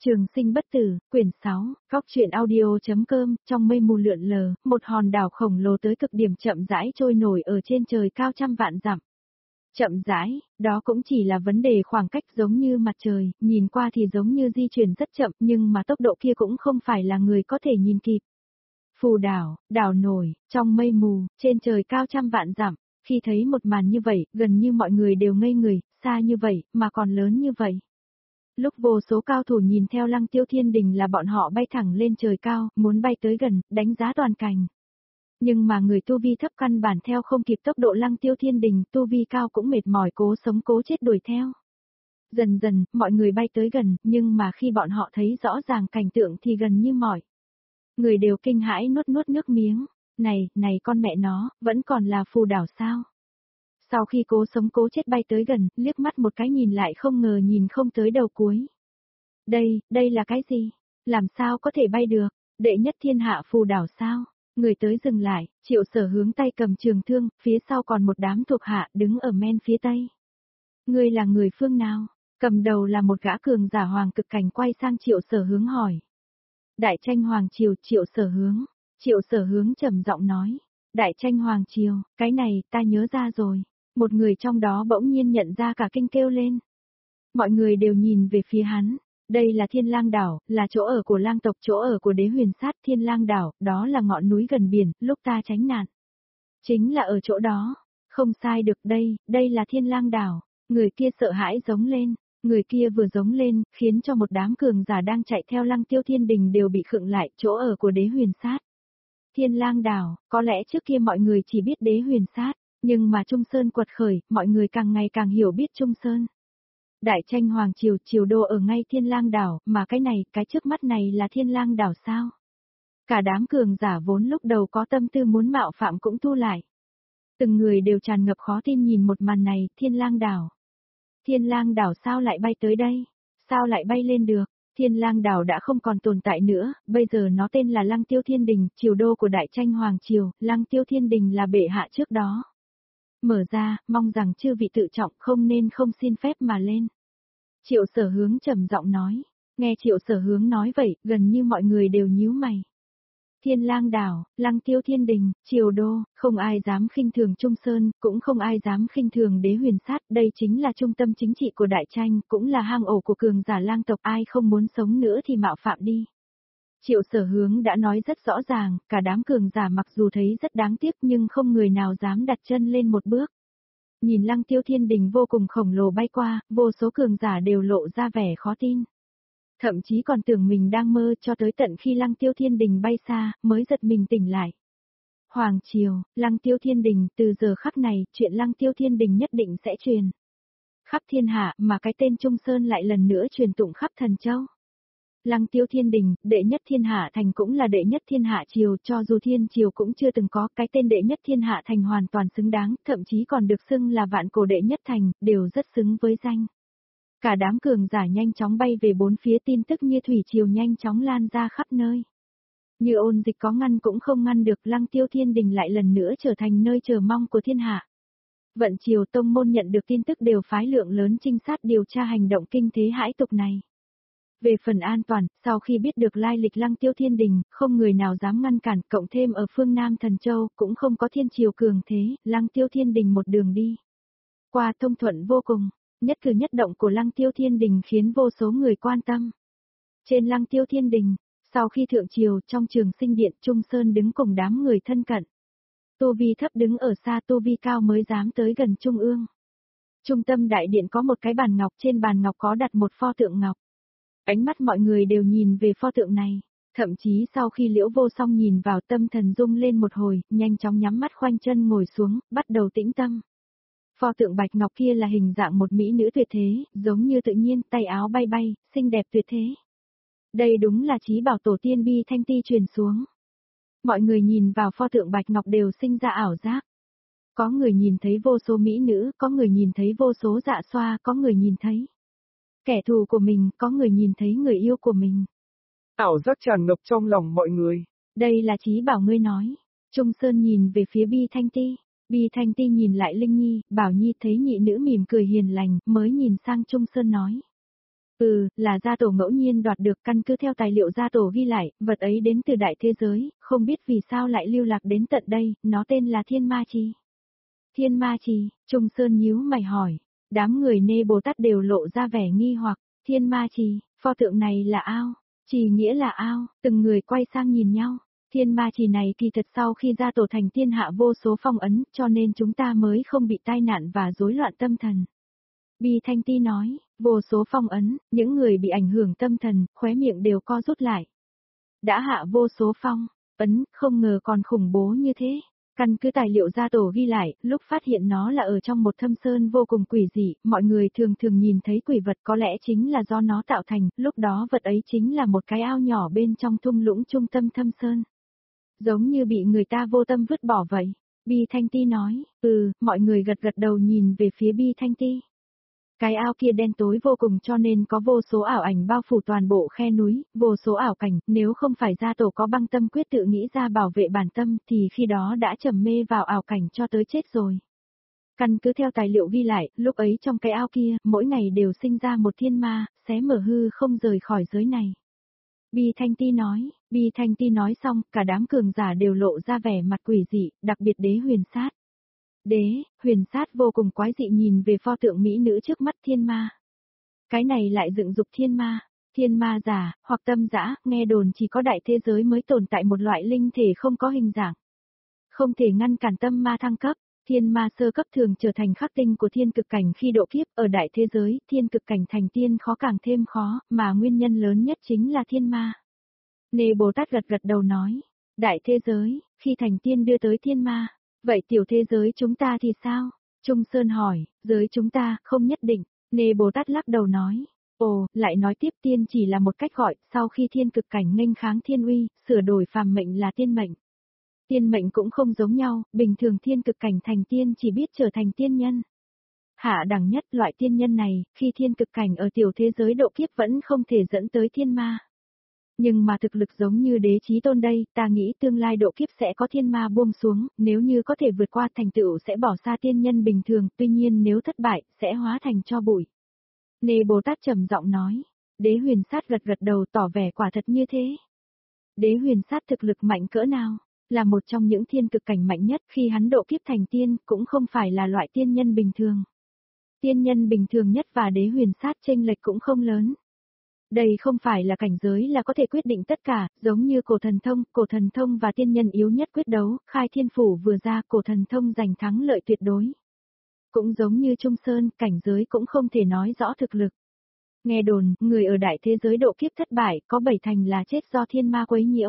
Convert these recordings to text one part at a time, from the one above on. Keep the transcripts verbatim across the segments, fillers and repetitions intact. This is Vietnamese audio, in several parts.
Trường sinh bất tử, quyển sáu, góc truyện audio.com, trong mây mù lượn lờ, một hòn đảo khổng lồ tới cực điểm chậm rãi trôi nổi ở trên trời cao trăm vạn dặm. Chậm rãi, đó cũng chỉ là vấn đề khoảng cách giống như mặt trời, nhìn qua thì giống như di chuyển rất chậm nhưng mà tốc độ kia cũng không phải là người có thể nhìn kịp. Phù đảo, đảo nổi, trong mây mù, trên trời cao trăm vạn dặm, khi thấy một màn như vậy, gần như mọi người đều ngây người, xa như vậy, mà còn lớn như vậy. Lúc vô số cao thủ nhìn theo Lăng Tiêu Thiên Đình là bọn họ bay thẳng lên trời cao, muốn bay tới gần, đánh giá toàn cảnh. Nhưng mà người tu vi thấp căn bản theo không kịp tốc độ Lăng Tiêu Thiên Đình, tu vi cao cũng mệt mỏi cố sống cố chết đuổi theo. Dần dần, mọi người bay tới gần, nhưng mà khi bọn họ thấy rõ ràng cảnh tượng thì gần như mỏi. Người đều kinh hãi nuốt nuốt nước miếng. Này, này con mẹ nó, vẫn còn là phù đảo sao? Sau khi cố sống cố chết bay tới gần, liếc mắt một cái nhìn lại không ngờ nhìn không tới đầu cuối. Đây, đây là cái gì? Làm sao có thể bay được? Đệ nhất thiên hạ phù đảo sao? Người tới dừng lại, Triệu Sở hướng tay cầm trường thương, phía sau còn một đám thuộc hạ đứng ở men phía tây. Ngươi là người phương nào? Cầm đầu là một gã cường giả hoàng cực cảnh quay sang Triệu Sở hướng hỏi. Đại tranh hoàng triều, Triệu Sở hướng. Triệu Sở hướng trầm giọng nói. Đại tranh hoàng triều, cái này ta nhớ ra rồi. Một người trong đó bỗng nhiên nhận ra cả kinh kêu lên. Mọi người đều nhìn về phía hắn. Đây là Thiên Lang đảo, là chỗ ở của lang tộc, chỗ ở của đế huyền sát. Thiên Lang đảo, đó là ngọn núi gần biển, lúc ta tránh nạn. Chính là ở chỗ đó. Không sai được, đây, đây là Thiên Lang đảo. Người kia sợ hãi giống lên. Người kia vừa giống lên, khiến cho một đám cường giả đang chạy theo Lăng Tiêu Thiên Đình đều bị khựng lại, chỗ ở của đế huyền sát. Thiên Lang đảo, có lẽ trước kia mọi người chỉ biết đế huyền sát, nhưng mà Trung Sơn quật khởi, mọi người càng ngày càng hiểu biết Trung Sơn. Đại tranh hoàng triều, triều đô ở ngay Thiên Lang đảo, mà cái này, cái trước mắt này là Thiên Lang đảo sao? Cả đám cường giả vốn lúc đầu có tâm tư muốn mạo phạm cũng thu lại. Từng người đều tràn ngập khó tin nhìn một màn này, Thiên Lang đảo. Thiên Lang đảo sao lại bay tới đây? Sao lại bay lên được? Thiên Lang đảo đã không còn tồn tại nữa, bây giờ nó tên là Lăng Tiêu Thiên Đình, triều đô của Đại tranh hoàng triều, Lăng Tiêu Thiên Đình là bệ hạ trước đó. Mở ra, mong rằng chư vị tự trọng không nên không xin phép mà lên. Triệu Sở hướng trầm giọng nói. Nghe Triệu Sở hướng nói vậy, gần như mọi người đều nhíu mày. Thiên Lang đảo, Lăng Tiêu Thiên Đình, triều đô, không ai dám khinh thường Trung Sơn, cũng không ai dám khinh thường đế huyền sát, đây chính là trung tâm chính trị của đại tranh, cũng là hang ổ của cường giả lang tộc, ai không muốn sống nữa thì mạo phạm đi. Triệu Sở hướng đã nói rất rõ ràng, cả đám cường giả mặc dù thấy rất đáng tiếc nhưng không người nào dám đặt chân lên một bước. Nhìn Lăng Tiêu Thiên Đình vô cùng khổng lồ bay qua, vô số cường giả đều lộ ra vẻ khó tin. Thậm chí còn tưởng mình đang mơ cho tới tận khi Lăng Tiêu Thiên Đình bay xa, mới giật mình tỉnh lại. Hoàng triều, Lăng Tiêu Thiên Đình, từ giờ khắc này, chuyện Lăng Tiêu Thiên Đình nhất định sẽ truyền khắp thiên hạ, mà cái tên Trung Sơn lại lần nữa truyền tụng khắp thần châu. Lăng Tiêu Thiên Đình, đệ nhất thiên hạ thành cũng là đệ nhất thiên hạ triều, cho dù thiên triều cũng chưa từng có, cái tên đệ nhất thiên hạ thành hoàn toàn xứng đáng, thậm chí còn được xưng là vạn cổ đệ nhất thành, đều rất xứng với danh. Cả đám cường giả nhanh chóng bay về bốn phía, tin tức như thủy triều nhanh chóng lan ra khắp nơi. Như ôn dịch có ngăn cũng không ngăn được, Lăng Tiêu Thiên Đình lại lần nữa trở thành nơi chờ mong của thiên hạ. Vận triều tông môn nhận được tin tức đều phái lượng lớn trinh sát điều tra hành động kinh thế hãi tục này. Về phần an toàn, sau khi biết được lai lịch Lăng Tiêu Thiên Đình, không người nào dám ngăn cản, cộng thêm ở phương Nam Thần Châu, cũng không có thiên triều cường thế, Lăng Tiêu Thiên Đình một đường đi qua thông thuận vô cùng. Nhất cử nhất động của Lăng Tiêu Thiên Đình khiến vô số người quan tâm. Trên Lăng Tiêu Thiên Đình, sau khi thượng triều trong trường sinh điện, Trung Sơn đứng cùng đám người thân cận. Tu vi thấp đứng ở xa, tu vi cao mới dám tới gần Trung ương. Trung tâm đại điện có một cái bàn ngọc, trên bàn ngọc có đặt một pho tượng ngọc. Ánh mắt mọi người đều nhìn về pho tượng này. Thậm chí sau khi Liễu Vô Song nhìn vào, tâm thần rung lên một hồi, nhanh chóng nhắm mắt khoanh chân ngồi xuống, bắt đầu tĩnh tâm. Pho tượng bạch ngọc kia là hình dạng một mỹ nữ tuyệt thế, giống như tự nhiên, tay áo bay bay, xinh đẹp tuyệt thế. Đây đúng là chí bảo tổ tiên Bi Thanh Ti truyền xuống. Mọi người nhìn vào pho tượng bạch ngọc đều sinh ra ảo giác. Có người nhìn thấy vô số mỹ nữ, có người nhìn thấy vô số dạ xoa, có người nhìn thấy kẻ thù của mình, có người nhìn thấy người yêu của mình. Ảo giác tràn ngập trong lòng mọi người. Đây là chí bảo ngươi nói. Trung Sơn nhìn về phía Bi Thanh Ti. Bi Thanh Ti nhìn lại Linh Nhi, Bảo Nhi thấy nhị nữ mỉm cười hiền lành, mới nhìn sang Trung Sơn nói. Ừ, là gia tổ ngẫu nhiên đoạt được, căn cứ theo tài liệu gia tổ ghi lại, vật ấy đến từ đại thế giới, không biết vì sao lại lưu lạc đến tận đây, nó tên là Thiên Ma Chi. Thiên Ma Chi, Trung Sơn nhíu mày hỏi, đám người Nê Bồ Tát đều lộ ra vẻ nghi hoặc, Thiên Ma Chi, pho tượng này là ao, Chi nghĩa là ao, từng người quay sang nhìn nhau. Thiên Ma Chi này kỳ thật sau khi gia tổ thành thiên hạ vô số phong ấn, cho nên chúng ta mới không bị tai nạn và rối loạn tâm thần. Bi Thanh Ti nói, vô số phong ấn, những người bị ảnh hưởng tâm thần, khóe miệng đều co rút lại. Đã hạ vô số phong ấn, không ngờ còn khủng bố như thế. Căn cứ tài liệu gia tổ ghi lại, lúc phát hiện nó là ở trong một thâm sơn vô cùng quỷ dị, mọi người thường thường nhìn thấy quỷ vật có lẽ chính là do nó tạo thành, lúc đó vật ấy chính là một cái ao nhỏ bên trong thung lũng trung tâm thâm sơn. Giống như bị người ta vô tâm vứt bỏ vậy. Bi Thanh Ti nói, ừ, mọi người gật gật đầu nhìn về phía Bi Thanh Ti. Cái ao kia đen tối vô cùng cho nên có vô số ảo ảnh bao phủ toàn bộ khe núi, vô số ảo cảnh, nếu không phải gia tổ có băng tâm quyết tự nghĩ ra bảo vệ bản tâm thì khi đó đã trầm mê vào ảo cảnh cho tới chết rồi. Căn cứ theo tài liệu ghi lại, lúc ấy trong cái ao kia, mỗi ngày đều sinh ra một thiên ma, xé mở hư không rời khỏi giới này. Bi Thanh Ti nói, Bi Thanh Ti nói xong, cả đám cường giả đều lộ ra vẻ mặt quỷ dị, đặc biệt Đế Huyền Sát. Đế, Huyền Sát vô cùng quái dị nhìn về pho tượng mỹ nữ trước mắt thiên ma. Cái này lại dựng dục thiên ma, thiên ma giả, hoặc tâm dã, nghe đồn chỉ có đại thế giới mới tồn tại một loại linh thể không có hình dạng. Không thể ngăn cản tâm ma thăng cấp, thiên ma sơ cấp thường trở thành khắc tinh của thiên cực cảnh khi độ kiếp, ở đại thế giới, thiên cực cảnh thành tiên khó càng thêm khó, mà nguyên nhân lớn nhất chính là thiên ma. Nê Bồ Tát gật gật đầu nói, đại thế giới, khi thành tiên đưa tới thiên ma. Vậy tiểu thế giới chúng ta thì sao? Trung Sơn hỏi, giới chúng ta, không nhất định. Nê Bồ Tát lắc đầu nói. Ồ, lại nói tiếp tiên chỉ là một cách gọi, sau khi thiên cực cảnh nghênh kháng thiên uy, sửa đổi phàm mệnh là tiên mệnh. Tiên mệnh cũng không giống nhau, bình thường thiên cực cảnh thành tiên chỉ biết trở thành tiên nhân. Hạ đẳng nhất loại tiên nhân này, khi thiên cực cảnh ở tiểu thế giới độ kiếp vẫn không thể dẫn tới thiên ma. Nhưng mà thực lực giống như Đế Chí Tôn đây, ta nghĩ tương lai độ kiếp sẽ có thiên ma buông xuống, nếu như có thể vượt qua thành tựu sẽ bỏ xa tiên nhân bình thường, tuy nhiên nếu thất bại, sẽ hóa thành tro bụi. Nê Bồ Tát trầm giọng nói, Đế Huyền Sát gật gật đầu tỏ vẻ quả thật như thế. Đế Huyền Sát thực lực mạnh cỡ nào? Là một trong những thiên cực cảnh mạnh nhất, khi hắn độ kiếp thành tiên, cũng không phải là loại tiên nhân bình thường. Tiên nhân bình thường nhất và Đế Huyền Sát chênh lệch cũng không lớn. Đây không phải là cảnh giới là có thể quyết định tất cả, giống như cổ thần thông, cổ thần thông và tiên nhân yếu nhất quyết đấu, khai thiên phủ vừa ra cổ thần thông giành thắng lợi tuyệt đối. Cũng giống như Trung Sơn, cảnh giới cũng không thể nói rõ thực lực. Nghe đồn, người ở đại thế giới độ kiếp thất bại, có bảy thành là chết do thiên ma quấy nhiễu.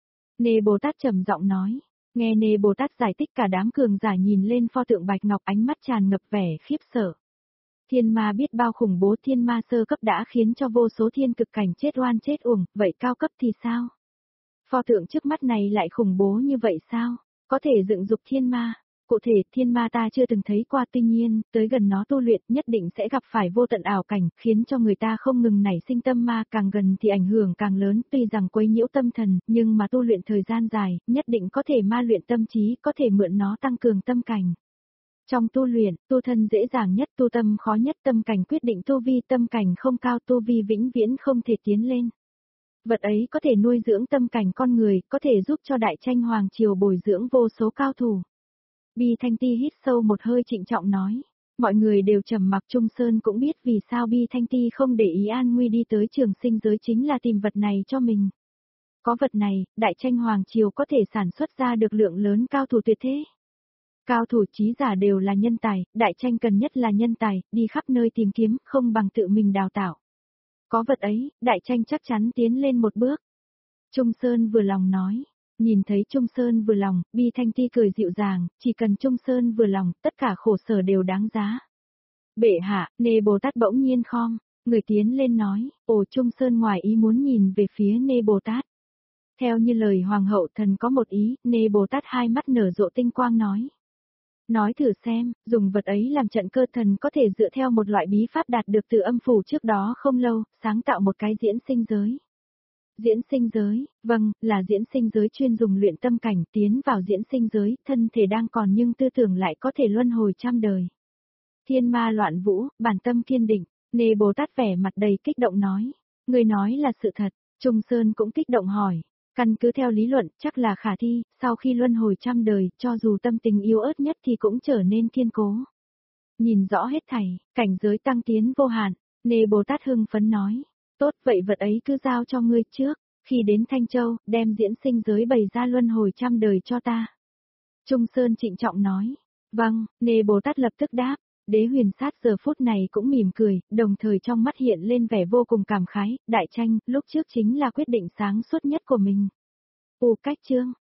Nê Bồ Tát trầm giọng nói, nghe Nê Bồ Tát giải thích cả đám cường giả nhìn lên pho tượng bạch ngọc ánh mắt tràn ngập vẻ khiếp sợ. Thiên ma biết bao khủng bố, thiên ma sơ cấp đã khiến cho vô số thiên cực cảnh chết oan chết uổng, vậy cao cấp thì sao? Pho tượng trước mắt này lại khủng bố như vậy sao? Có thể dựng dục thiên ma. Cụ thể, thiên ma ta chưa từng thấy qua, tuy nhiên, tới gần nó tu luyện nhất định sẽ gặp phải vô tận ảo cảnh, khiến cho người ta không ngừng nảy sinh tâm ma, càng gần thì ảnh hưởng càng lớn, tuy rằng quấy nhiễu tâm thần, nhưng mà tu luyện thời gian dài, nhất định có thể ma luyện tâm trí, có thể mượn nó tăng cường tâm cảnh. Trong tu luyện, tu thân dễ dàng nhất, tu tâm khó nhất, tâm cảnh quyết định tu vi, tâm cảnh không cao, tu vi vĩnh viễn không thể tiến lên. Vật ấy có thể nuôi dưỡng tâm cảnh con người, có thể giúp cho đại tranh hoàng triều bồi dưỡng vô số cao thủ. Bi Thanh Ti hít sâu một hơi trịnh trọng nói. Mọi người đều trầm mặc, Trung Sơn cũng biết vì sao Bi Thanh Ti không để ý an nguy đi tới trường sinh giới chính là tìm vật này cho mình. Có vật này, đại tranh hoàng triều có thể sản xuất ra được lượng lớn cao thủ tuyệt thế. Cao thủ trí giả đều là nhân tài, đại tranh cần nhất là nhân tài, đi khắp nơi tìm kiếm, không bằng tự mình đào tạo. Có vật ấy, đại tranh chắc chắn tiến lên một bước. Trung Sơn vừa lòng nói. Nhìn thấy Trung Sơn vừa lòng, Bi Thanh Ti cười dịu dàng, chỉ cần Trung Sơn vừa lòng, tất cả khổ sở đều đáng giá. Bệ hạ, Nê Bồ Tát bỗng nhiên khom, người tiến lên nói, ồ Trung Sơn ngoài ý muốn nhìn về phía Nê Bồ Tát. Theo như lời Hoàng hậu thần có một ý, Nê Bồ Tát hai mắt nở rộ tinh quang nói. Nói thử xem, dùng vật ấy làm trận cơ thần có thể dựa theo một loại bí pháp đạt được từ âm phủ trước đó không lâu, sáng tạo một cái diễn sinh giới. Diễn sinh giới, vâng, là diễn sinh giới chuyên dùng luyện tâm cảnh, tiến vào diễn sinh giới, thân thể đang còn nhưng tư tưởng lại có thể luân hồi trăm đời. Thiên ma loạn vũ, bản tâm kiên định, Nê Bồ Tát vẻ mặt đầy kích động nói. Người nói là sự thật. Trung Sơn cũng kích động hỏi. Căn cứ theo lý luận, chắc là khả thi, sau khi luân hồi trăm đời, cho dù tâm tình yếu ớt nhất thì cũng trở nên kiên cố. Nhìn rõ hết thảy, cảnh giới tăng tiến vô hạn, Nê Bồ Tát hưng phấn nói. Tốt vậy vật ấy cứ giao cho ngươi trước, khi đến Thanh Châu, đem diễn sinh giới bày ra luân hồi trăm đời cho ta. Trung Sơn trịnh trọng nói. Vâng, Nê Bồ Tát lập tức đáp. Đế Huyền Sát giờ phút này cũng mỉm cười, đồng thời trong mắt hiện lên vẻ vô cùng cảm khái, đại tranh, lúc trước chính là quyết định sáng suốt nhất của mình. U cách chương.